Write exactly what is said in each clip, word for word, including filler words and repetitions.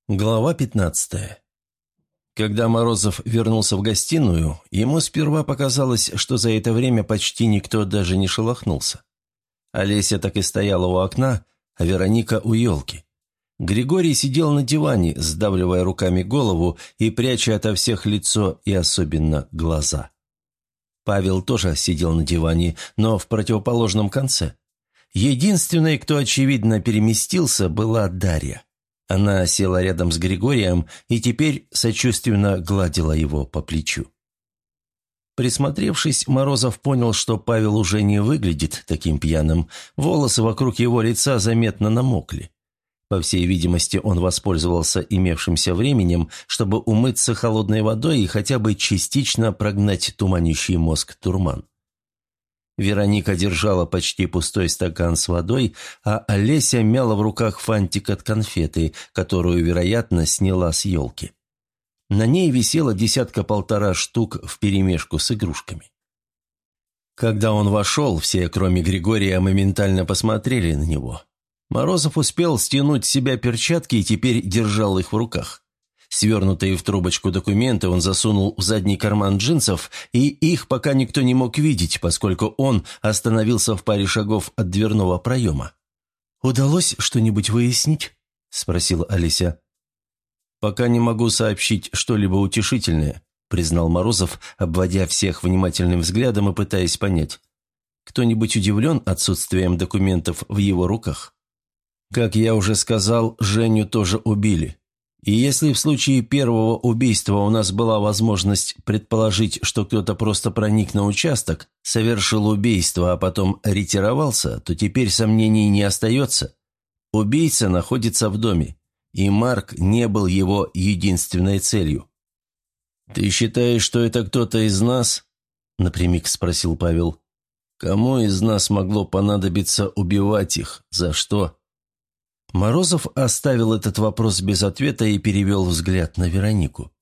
Глава пятнадцатая. Когда Морозов вернулся в гостиную, ему сперва показалось, что за это время почти никто даже не шелохнулся. Олеся так и стояла у окна, а Вероника у елки. Григорий сидел на диване, сдавливая руками голову и пряча ото всех лицо и особенно глаза. Павел тоже сидел на диване, но в противоположном конце. Единственной, кто, очевидно, переместился, была Дарья. Она села рядом с Григорием и теперь сочувственно гладила его по плечу. Присмотревшись, Морозов понял, что Павел уже не выглядит таким пьяным, волосы вокруг его лица заметно намокли. По всей видимости, он воспользовался имевшимся временем, чтобы умыться холодной водой и хотя бы частично прогнать туманящий мозг дурман. Вероника держала почти пустой стакан с водой, а Олеся мяла в руках фантик от конфеты, которую, вероятно, сняла с елки. На ней висело десятка-полтора штук вперемешку с игрушками. Когда он вошел, все, кроме Григория, моментально посмотрели на него. Морозов успел стянуть с себя перчатки и теперь держал их в руках. Свернутые в трубочку документы он засунул в задний карман джинсов, и их пока никто не мог видеть, поскольку он остановился в паре шагов от дверного проема. «Удалось что-нибудь выяснить?» – спросила Олеся. «Пока не могу сообщить что-либо утешительное», – признал Морозов, обводя всех внимательным взглядом и пытаясь понять. «Кто-нибудь удивлен отсутствием документов в его руках?» «Как я уже сказал, Женю тоже убили. И если в случае первого убийства у нас была возможность предположить, что кто-то просто проник на участок, совершил убийство, а потом ретировался, то теперь сомнений не остается. Убийца находится в доме, и Марк не был его единственной целью». «Ты считаешь, что это кто-то из нас?» – напрямик спросил Павел. «Кому из нас могло понадобиться убивать их? За что?» Морозов оставил этот вопрос без ответа и перевел взгляд на Веронику.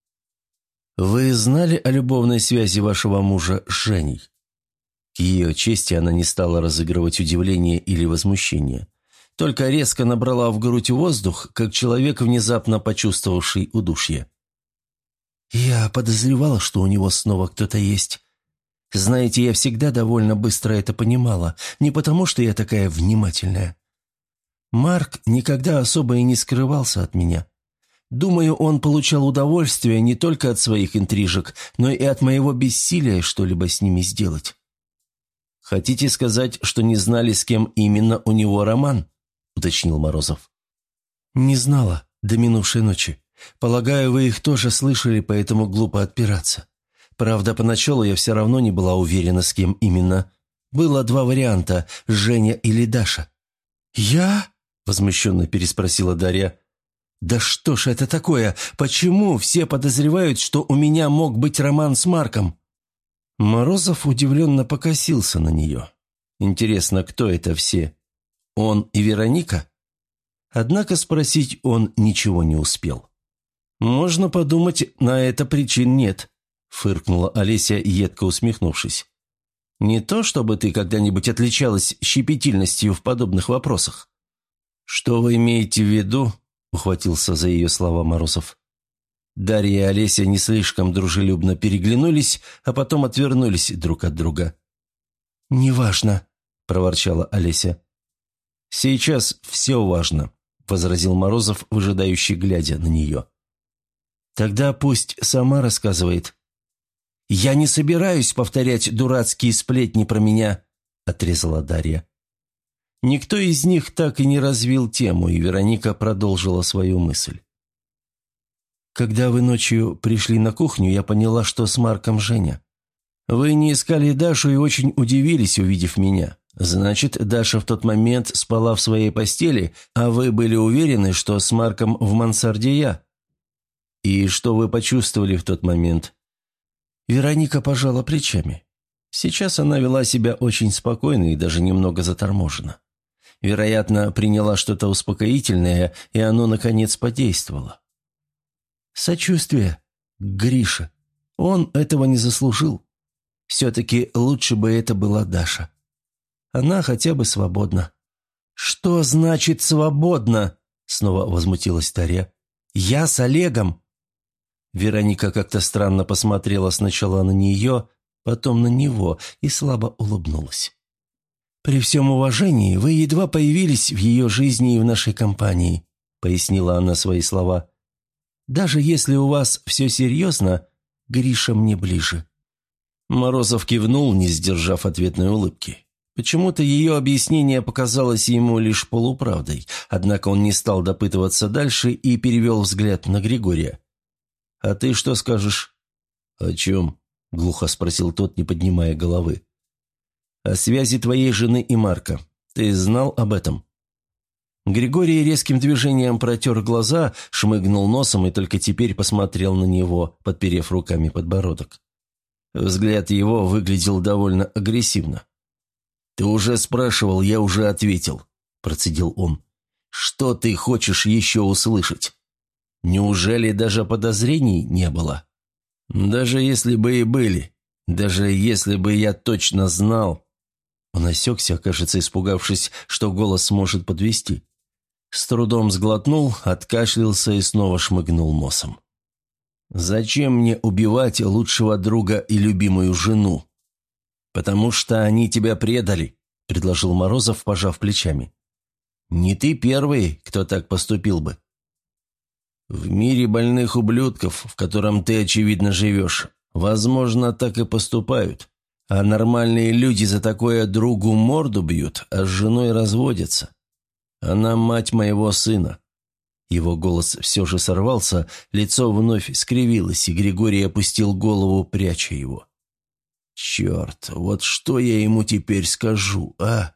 «Вы знали о любовной связи вашего мужа с Женей?» К ее чести она не стала разыгрывать удивление или возмущение, только резко набрала в грудь воздух, как человек, внезапно почувствовавший удушье. «Я подозревала, что у него снова кто-то есть. Знаете, я всегда довольно быстро это понимала, не потому что я такая внимательная. Марк никогда особо и не скрывался от меня. Думаю, он получал удовольствие не только от своих интрижек, но и от моего бессилия что-либо с ними сделать». «Хотите сказать, что не знали, с кем именно у него роман?» – уточнил Морозов. «Не знала до минувшей ночи. Полагаю, вы их тоже слышали, поэтому глупо отпираться. Правда, поначалу я все равно не была уверена, с кем именно. Было два варианта – Женя или Даша». «Я?» – возмущенно переспросила Дарья. «Да что ж это такое? Почему все подозревают, что у меня мог быть роман с Марком?» Морозов удивленно покосился на нее. «Интересно, кто это все? Он и Вероника?» Однако спросить он ничего не успел. «Можно подумать, на это причин нет», – фыркнула Олеся, едко усмехнувшись. «Не то, чтобы ты когда-нибудь отличалась щепетильностью в подобных вопросах». «Что вы имеете в виду?» – ухватился за ее слова Морозов. Дарья и Олеся не слишком дружелюбно переглянулись, а потом отвернулись друг от друга. «Неважно», – проворчала Олеся. «Сейчас все важно», – возразил Морозов, выжидающий, глядя на нее. «Тогда пусть сама рассказывает». «Я не собираюсь повторять дурацкие сплетни про меня», – отрезала Дарья. Никто из них так и не развил тему, и Вероника продолжила свою мысль. «Когда вы ночью пришли на кухню, я поняла, что с Марком Женя. Вы не искали Дашу и очень удивились, увидев меня. Значит, Даша в тот момент спала в своей постели, а вы были уверены, что с Марком в мансарде я. И что вы почувствовали в тот момент?» Вероника пожала плечами. Сейчас она вела себя очень спокойно и даже немного заторможенно. Вероятно, приняла что-то успокоительное, и оно, наконец, подействовало. «Сочувствие к Грише. Он этого не заслужил. Все-таки лучше бы это была Даша. Она хотя бы свободна». «Что значит «свободна»?» – снова возмутилась Дарья. Я с Олегом!» Вероника как-то странно посмотрела сначала на нее, потом на него и слабо улыбнулась. «При всем уважении, вы едва появились в ее жизни и в нашей компании», — пояснила она свои слова. «Даже если у вас все серьезно, Гриша мне ближе». Морозов кивнул, не сдержав ответной улыбки. Почему-то ее объяснение показалось ему лишь полуправдой, однако он не стал допытываться дальше и перевел взгляд на Григория. «А ты что скажешь?» «О чем?» — глухо спросил тот, не поднимая головы. «О связи твоей жены и Марка. Ты знал об этом?» Григорий резким движением протер глаза, шмыгнул носом и только теперь посмотрел на него, подперев руками подбородок. Взгляд его выглядел довольно агрессивно. «Ты уже спрашивал, я уже ответил», – процедил он. «Что ты хочешь еще услышать? Неужели даже подозрений не было? Даже если бы и были, даже если бы я точно знал...» Он осекся, кажется, испугавшись, что голос может подвести. С трудом сглотнул, откашлялся и снова шмыгнул носом. «Зачем мне убивать лучшего друга и любимую жену?» «Потому что они тебя предали», — предложил Морозов, пожав плечами. «Не ты первый, кто так поступил бы. В мире больных ублюдков, в котором ты, очевидно, живешь, возможно, так и поступают, а нормальные люди за такое другу морду бьют, а с женой разводятся. Она мать моего сына». Его голос все же сорвался, лицо вновь скривилось, и Григорий опустил голову, пряча его. «Черт, вот что я ему теперь скажу, а?»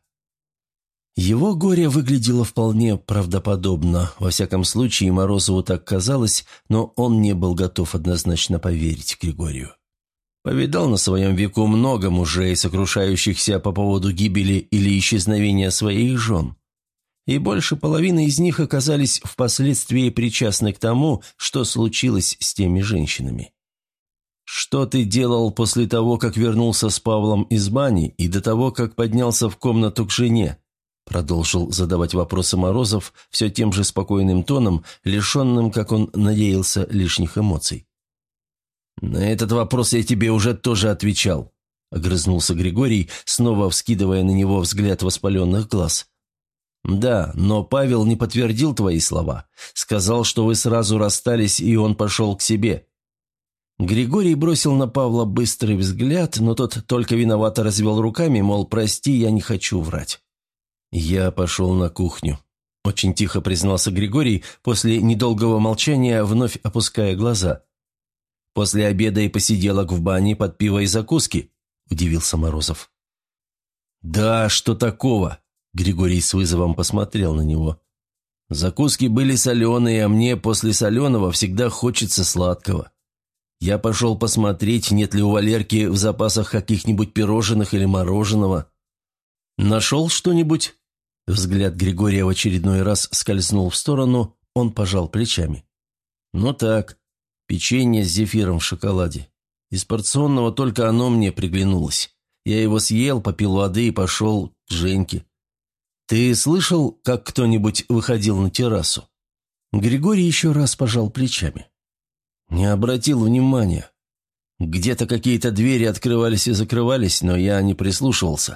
Его горе выглядело вполне правдоподобно. Во всяком случае, Морозову так казалось, но он не был готов однозначно поверить Григорию. Повидал на своем веку много мужей, сокрушающихся по поводу гибели или исчезновения своих жен. И больше половины из них оказались впоследствии причастны к тому, что случилось с теми женщинами. «Что ты делал после того, как вернулся с Павлом из бани и до того, как поднялся в комнату к жене?» Продолжил задавать вопросы Морозов все тем же спокойным тоном, лишенным, как он надеялся, лишних эмоций. «На этот вопрос я тебе уже тоже отвечал», — огрызнулся Григорий, снова вскидывая на него взгляд воспаленных глаз. «Да, но Павел не подтвердил твои слова. Сказал, что вы сразу расстались, и он пошел к себе». Григорий бросил на Павла быстрый взгляд, но тот только виновато развел руками, мол, прости, я не хочу врать. «Я пошел на кухню», – очень тихо признался Григорий, после недолгого молчания, вновь опуская глаза. «После обеда и посиделок в бане под пиво и закуски», – удивился Морозов. «Да, что такого?» – Григорий с вызовом посмотрел на него. «Закуски были соленые, а мне после соленого всегда хочется сладкого. Я пошел посмотреть, нет ли у Валерки в запасах каких-нибудь пирожных или мороженого. Нашел что-нибудь?» Взгляд Григория в очередной раз скользнул в сторону, он пожал плечами. «Ну так, печенье с зефиром в шоколаде. Из порционного только оно мне приглянулось. Я его съел, попил воды и пошел к Женьке. Ты слышал, как кто-нибудь выходил на террасу?» Григорий еще раз пожал плечами. «Не обратил внимания. Где-то какие-то двери открывались и закрывались, но я не прислушивался».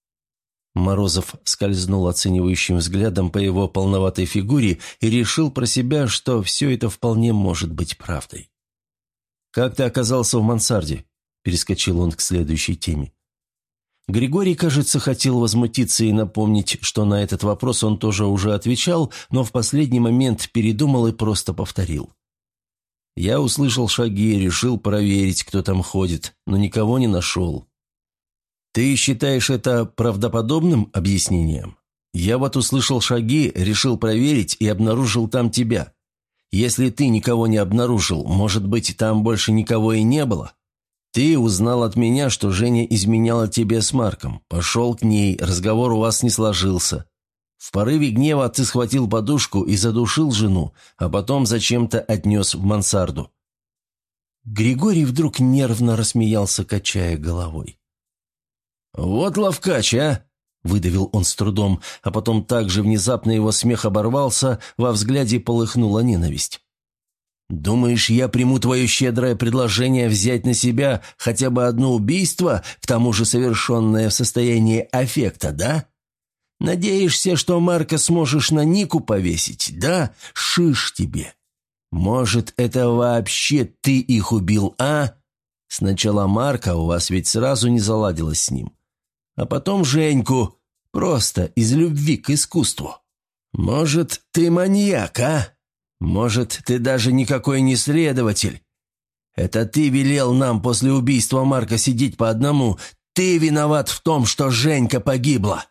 Морозов скользнул оценивающим взглядом по его полноватой фигуре и решил про себя, что все это вполне может быть правдой. «Как ты оказался в мансарде?» – перескочил он к следующей теме. Григорий, кажется, хотел возмутиться и напомнить, что на этот вопрос он тоже уже отвечал, но в последний момент передумал и просто повторил. «Я услышал шаги и решил проверить, кто там ходит, но никого не нашел». «Ты считаешь это правдоподобным объяснением? Я вот услышал шаги, решил проверить и обнаружил там тебя. Если ты никого не обнаружил, может быть, там больше никого и не было? Ты узнал от меня, что Женя изменяла тебе с Марком, пошел к ней, разговор у вас не сложился. В порыве гнева ты схватил подушку и задушил жену, а потом зачем-то отнес в мансарду». Григорий вдруг нервно рассмеялся, качая головой. «Вот ловкач, а!» – выдавил он с трудом, а потом так же внезапно его смех оборвался, во взгляде полыхнула ненависть. Думаешь, я приму твое щедрое предложение взять на себя хотя бы одно убийство, к тому же совершенное в состоянии аффекта, да? Надеешься, что Марка сможешь на Нику повесить, да? Шиш тебе! Может, это вообще ты их убил, а? Сначала Марка, у вас ведь сразу не заладилось с ним. А потом Женьку, просто из любви к искусству. Может, ты маньяк, а? Может, ты даже никакой не следователь? Это ты велел нам после убийства Марка сидеть по одному. Ты виноват в том, что Женька погибла!»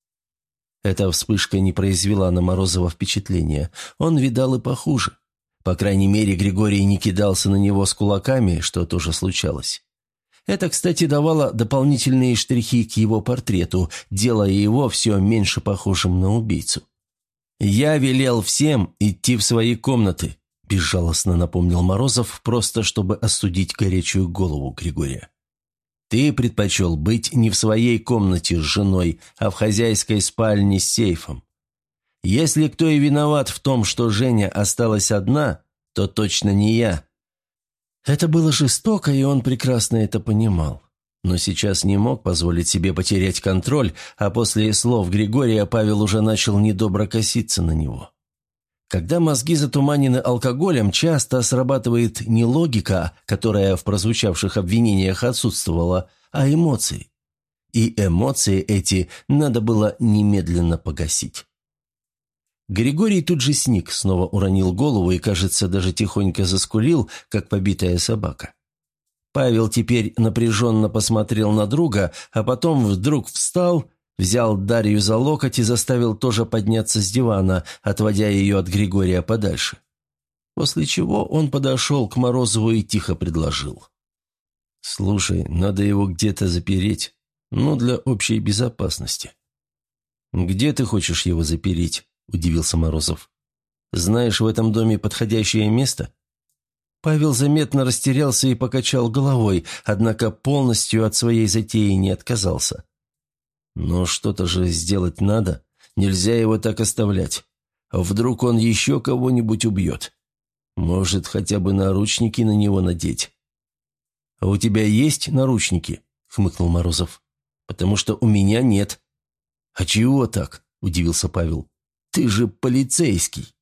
Эта вспышка не произвела на Морозова впечатления. Он видал и похуже. По крайней мере, Григорий не кидался на него с кулаками, что тоже случалось. Это, кстати, давало дополнительные штрихи к его портрету, делая его все меньше похожим на убийцу. «Я велел всем идти в свои комнаты», – безжалостно напомнил Морозов, просто чтобы остудить горячую голову Григория. «Ты предпочел быть не в своей комнате с женой, а в хозяйской спальне с сейфом. Если кто и виноват в том, что Женя осталась одна, то точно не я». Это было жестоко, и он прекрасно это понимал. Но сейчас не мог позволить себе потерять контроль, а после слов Григория Павел уже начал недобро коситься на него. Когда мозги затуманены алкоголем, часто срабатывает не логика, которая в прозвучавших обвинениях отсутствовала, а эмоции. И эмоции эти надо было немедленно погасить. Григорий тут же сник, снова уронил голову и, кажется, даже тихонько заскулил, как побитая собака. Павел теперь напряженно посмотрел на друга, а потом вдруг встал, взял Дарью за локоть и заставил тоже подняться с дивана, отводя ее от Григория подальше. После чего он подошел к Морозову и тихо предложил: «Слушай, надо его где-то запереть, ну, для общей безопасности». «Где ты хочешь его запереть?» – удивился Морозов. «Знаешь в этом доме подходящее место?» Павел заметно растерялся и покачал головой, однако полностью от своей затеи не отказался. «Но что-то же сделать надо, нельзя его так оставлять. Вдруг он еще кого-нибудь убьет? Может, хотя бы наручники на него надеть?» «А у тебя есть наручники?» – хмыкнул Морозов. «Потому что у меня нет». «А чего так?» – удивился Павел. «Ты же полицейский».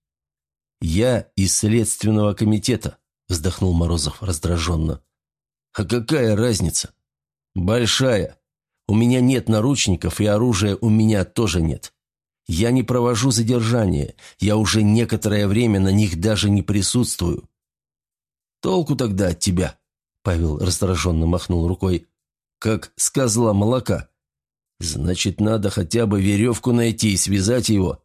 «Я из следственного комитета», – вздохнул Морозов раздраженно. «А какая разница?» «Большая. У меня нет наручников, и оружия у меня тоже нет. Я не провожу задержания, я уже некоторое время на них даже не присутствую». «Толку тогда от тебя?» – Павел раздраженно махнул рукой. «Как с козла молока. Значит, надо хотя бы веревку найти и связать его».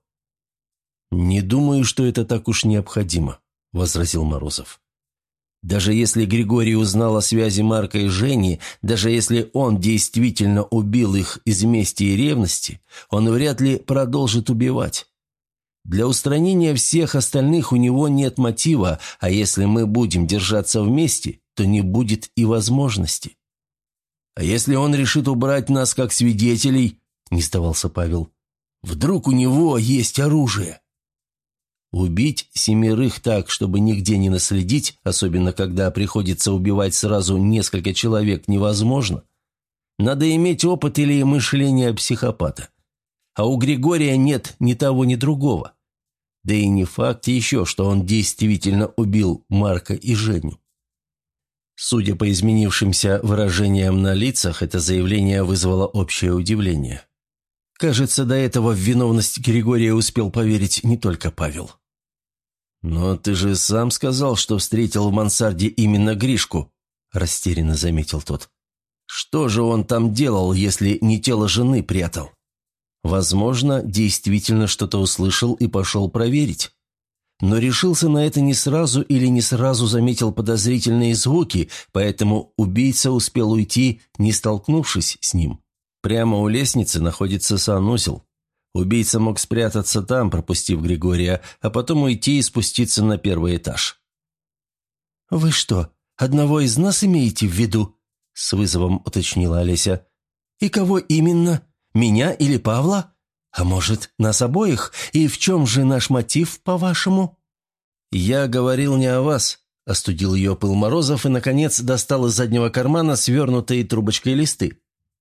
«Не думаю, что это так уж необходимо», – возразил Морозов. «Даже если Григорий узнал о связи Марка и Жени, даже если он действительно убил их из мести и ревности, он вряд ли продолжит убивать. Для устранения всех остальных у него нет мотива, а если мы будем держаться вместе, то не будет и возможности». «А если он решит убрать нас как свидетелей?» – не сдавался Павел. «Вдруг у него есть оружие?» Убить семерых так, чтобы нигде не наследить, особенно когда приходится убивать сразу несколько человек, невозможно. Надо иметь опыт или мышление психопата. А у Григория нет ни того, ни другого. Да и не факт еще, что он действительно убил Марка и Женю. Судя по изменившимся выражениям на лицах, это заявление вызвало общее удивление. Кажется, до этого в виновность Григория успел поверить не только Павел. «Но ты же сам сказал, что встретил в мансарде именно Гришку», – растерянно заметил тот. «Что же он там делал, если не тело жены прятал? Возможно, действительно что-то услышал и пошел проверить. Но решился на это не сразу или не сразу заметил подозрительные звуки, поэтому убийца успел уйти, не столкнувшись с ним. Прямо у лестницы находится санузел. Убийца мог спрятаться там, пропустив Григория, а потом уйти и спуститься на первый этаж». «Вы что, одного из нас имеете в виду?» – с вызовом уточнила Олеся. «И кого именно? Меня или Павла? А может, нас обоих? И в чем же наш мотив, по-вашему?» «Я говорил не о вас», – остудил ее пыл Морозов и, наконец, достал из заднего кармана свернутые трубочкой листы.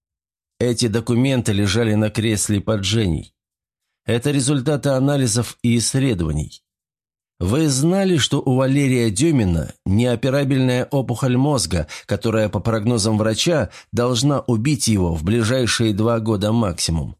Эти документы лежали на кресле под Женей. Это результаты анализов и исследований. Вы знали, что у Валерия Демина неоперабельная опухоль мозга, которая, по прогнозам врача, должна убить его в ближайшие два года максимум?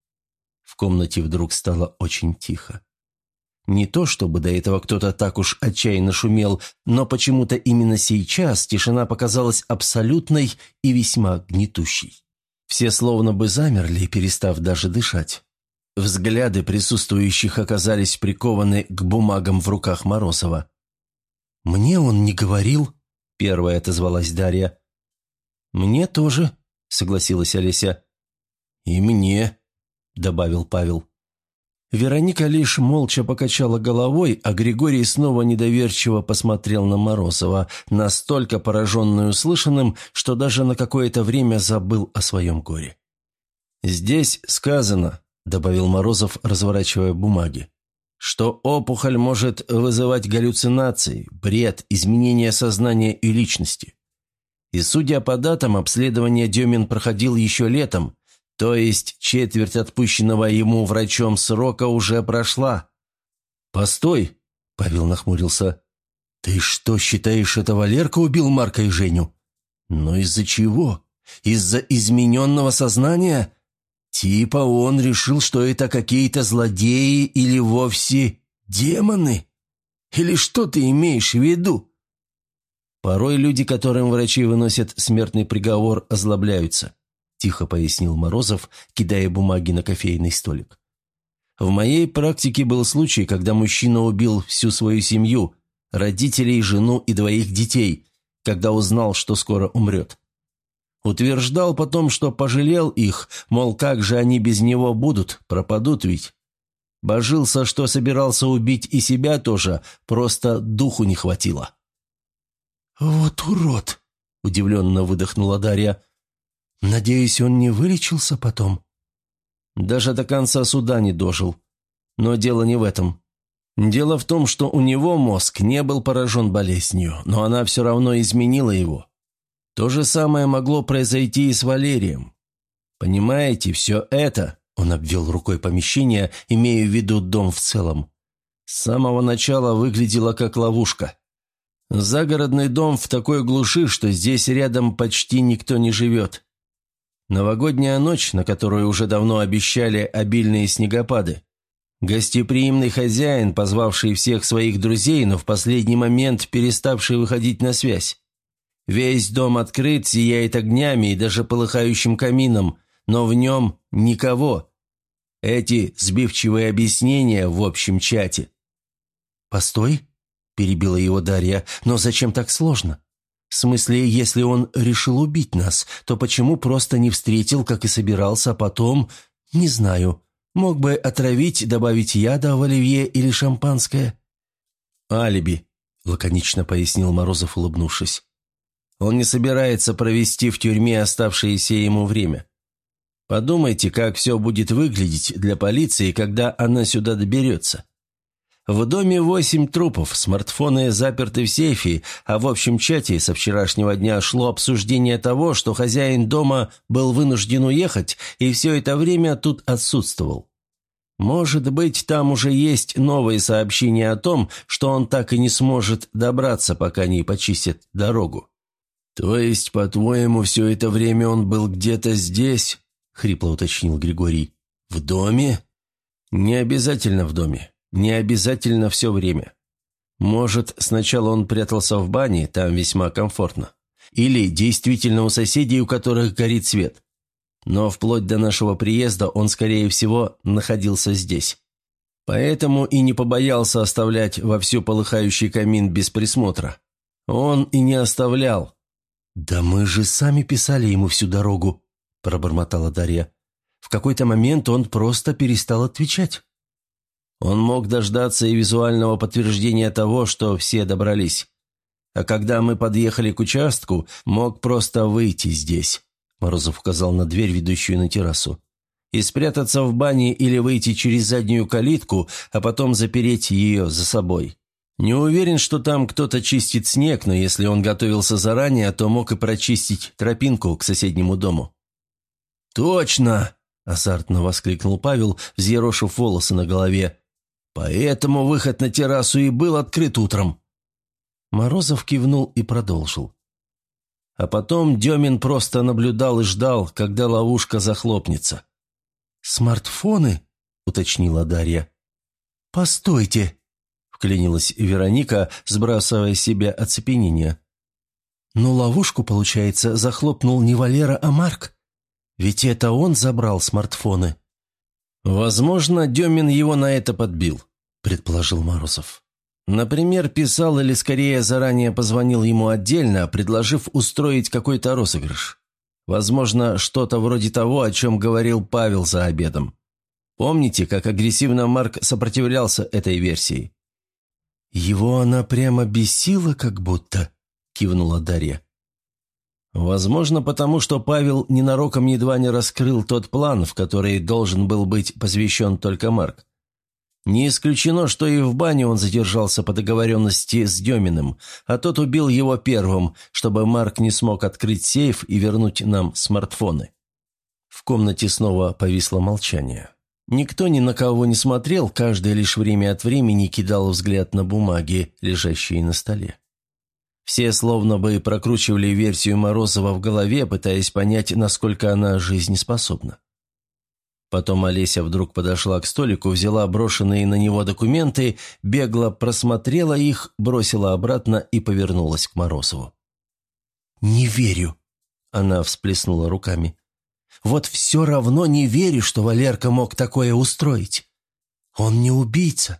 В комнате вдруг стало очень тихо. Не то чтобы до этого кто-то так уж отчаянно шумел, но почему-то именно сейчас тишина показалась абсолютной и весьма гнетущей. Все словно бы замерли, перестав даже дышать. Взгляды присутствующих оказались прикованы к бумагам в руках Морозова. «Мне он не говорил», — первая отозвалась Дарья. «Мне тоже», — согласилась Олеся. «И мне», — добавил Павел. Вероника лишь молча покачала головой, а Григорий снова недоверчиво посмотрел на Морозова, настолько пораженный услышанным, что даже на какое-то время забыл о своем горе. «Здесь сказано», — добавил Морозов, разворачивая бумаги, «что опухоль может вызывать галлюцинации, бред, изменение сознания и личности. И судя по датам, обследование Демин проходил еще летом, то есть четверть отпущенного ему врачом срока уже прошла». «Постой», — Павел нахмурился, — «ты что, считаешь, это Валерка убил Марка и Женю? Но из-за чего? Из-за измененного сознания? Типа он решил, что это какие-то злодеи или вовсе демоны? Или что ты имеешь в виду?» «Порой люди, которым врачи выносят смертный приговор, озлобляются», – тихо пояснил Морозов, кидая бумаги на кофейный столик. «В моей практике был случай, когда мужчина убил всю свою семью, родителей, жену и двоих детей, когда узнал, что скоро умрет. Утверждал потом, что пожалел их, мол, как же они без него будут, пропадут ведь. Божился, что собирался убить и себя тоже, просто духу не хватило». «Вот урод!» – удивленно выдохнула Дарья. «Надеюсь, он не вылечился потом?» «Даже до конца суда не дожил. Но дело не в этом. Дело в том, что у него мозг не был поражен болезнью, но она все равно изменила его. То же самое могло произойти и с Валерием. Понимаете, все это, — он обвел рукой помещение, имея в виду дом в целом, — с самого начала выглядело как ловушка. Загородный дом в такой глуши, что здесь рядом почти никто не живет. Новогодняя ночь, на которую уже давно обещали обильные снегопады. Гостеприимный хозяин, позвавший всех своих друзей, но в последний момент переставший выходить на связь. Весь дом открыт, сияет огнями и даже полыхающим камином, но в нем никого. Эти сбивчивые объяснения в общем чате. «Постой», – перебила его Дарья, – «но зачем так сложно? В смысле, если он решил убить нас, то почему просто не встретил, как и собирался, а потом, не знаю, мог бы отравить, добавить яда в оливье или шампанское?» «Алиби», – лаконично пояснил Морозов, улыбнувшись. «Он не собирается провести в тюрьме оставшееся ему время. Подумайте, как все будет выглядеть для полиции, когда она сюда доберется. В доме восемь трупов, смартфоны заперты в сейфе, а в общем чате со вчерашнего дня шло обсуждение того, что хозяин дома был вынужден уехать и все это время тут отсутствовал. Может быть, там уже есть новые сообщения о том, что он так и не сможет добраться, пока не почистят дорогу». «То есть, по-твоему, все это время он был где-то здесь?» — хрипло уточнил Григорий. «В доме?» «Не обязательно в доме. Не обязательно все время. Может, сначала он прятался в бане, там весьма комфортно. Или действительно у соседей, у которых горит свет. Но вплоть до нашего приезда он, скорее всего, находился здесь. Поэтому и не побоялся оставлять вовсю полыхающий камин без присмотра. Он и не оставлял». «Да мы же сами писали ему всю дорогу», – пробормотала Дарья. «В какой-то момент он просто перестал отвечать». «Он мог дождаться и визуального подтверждения того, что все добрались. А когда мы подъехали к участку, мог просто выйти здесь», – Морозов указал на дверь, ведущую на террасу, «и спрятаться в бане или выйти через заднюю калитку, а потом запереть ее за собой. Не уверен, что там кто-то чистит снег, но если он готовился заранее, то мог и прочистить тропинку к соседнему дому». «Точно!» – азартно воскликнул Павел, взъерошив волосы на голове. «Поэтому выход на террасу и был открыт утром». Морозов кивнул и продолжил. А потом Демин просто наблюдал и ждал, когда ловушка захлопнется. «Смартфоны?» – уточнила Дарья. «Постойте!» – вклинилась Вероника, сбрасывая с себя оцепенение. «Но ловушку, получается, захлопнул не Валера, а Марк. Ведь это он забрал смартфоны». «Возможно, Демин его на это подбил», – предположил Морозов. «Например, писал или, скорее, заранее позвонил ему отдельно, предложив устроить какой-то розыгрыш. Возможно, что-то вроде того, о чем говорил Павел за обедом. Помните, как агрессивно Марк сопротивлялся этой версии?» «Его она прямо бесила, как будто», – кивнула Дарья. «Возможно, потому что Павел ненароком едва не раскрыл тот план, в который должен был быть посвящен только Марк. Не исключено, что и в бане он задержался по договоренности с Деминым, а тот убил его первым, чтобы Марк не смог открыть сейф и вернуть нам смартфоны». В комнате снова повисло молчание. Никто ни на кого не смотрел, каждый лишь время от времени кидал взгляд на бумаги, лежащие на столе. Все словно бы прокручивали версию Морозова в голове, пытаясь понять, насколько она жизнеспособна. Потом Олеся вдруг подошла к столику, взяла брошенные на него документы, бегло просмотрела их, бросила обратно и повернулась к Морозову. «Не верю», – она всплеснула руками. «Вот все равно не верю, что Валерка мог такое устроить. Он не убийца».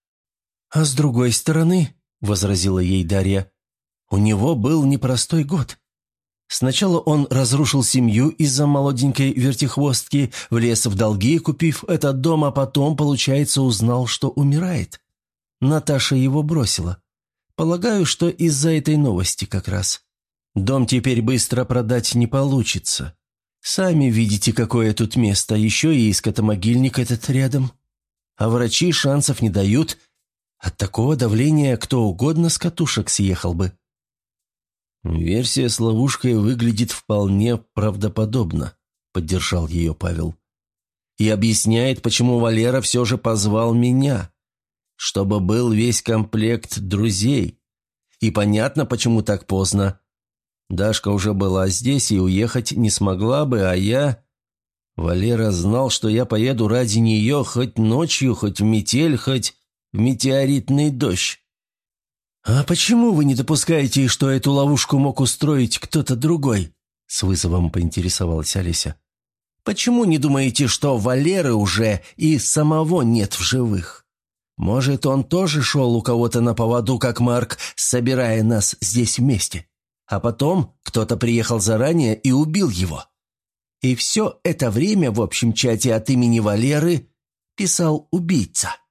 «А с другой стороны», – возразила ей Дарья, – «у него был непростой год. Сначала он разрушил семью из-за молоденькой вертихвостки, влез в долги, купив этот дом, а потом, получается, узнал, что умирает. Наташа его бросила. Полагаю, что из-за этой новости как раз. Дом теперь быстро продать не получится. Сами видите, какое тут место, еще и скотомогильник этот рядом. А врачи шансов не дают. От такого давления кто угодно с катушек съехал бы». «Версия с ловушкой выглядит вполне правдоподобно», – поддержал ее Павел. «И объясняет, почему Валера все же позвал меня, чтобы был весь комплект друзей. И понятно, почему так поздно. Дашка уже была здесь и уехать не смогла бы, а я... Валера знал, что я поеду ради нее хоть ночью, хоть в метель, хоть в метеоритный дождь. «А почему вы не допускаете, что эту ловушку мог устроить кто-то другой?» – с вызовом поинтересовалась Олеся. «Почему не думаете, что Валеры уже и самого нет в живых? Может, он тоже шел у кого-то на поводу, как Марк, собирая нас здесь вместе? А потом кто-то приехал заранее и убил его. И все это время в общем чате от имени Валеры писал убийца».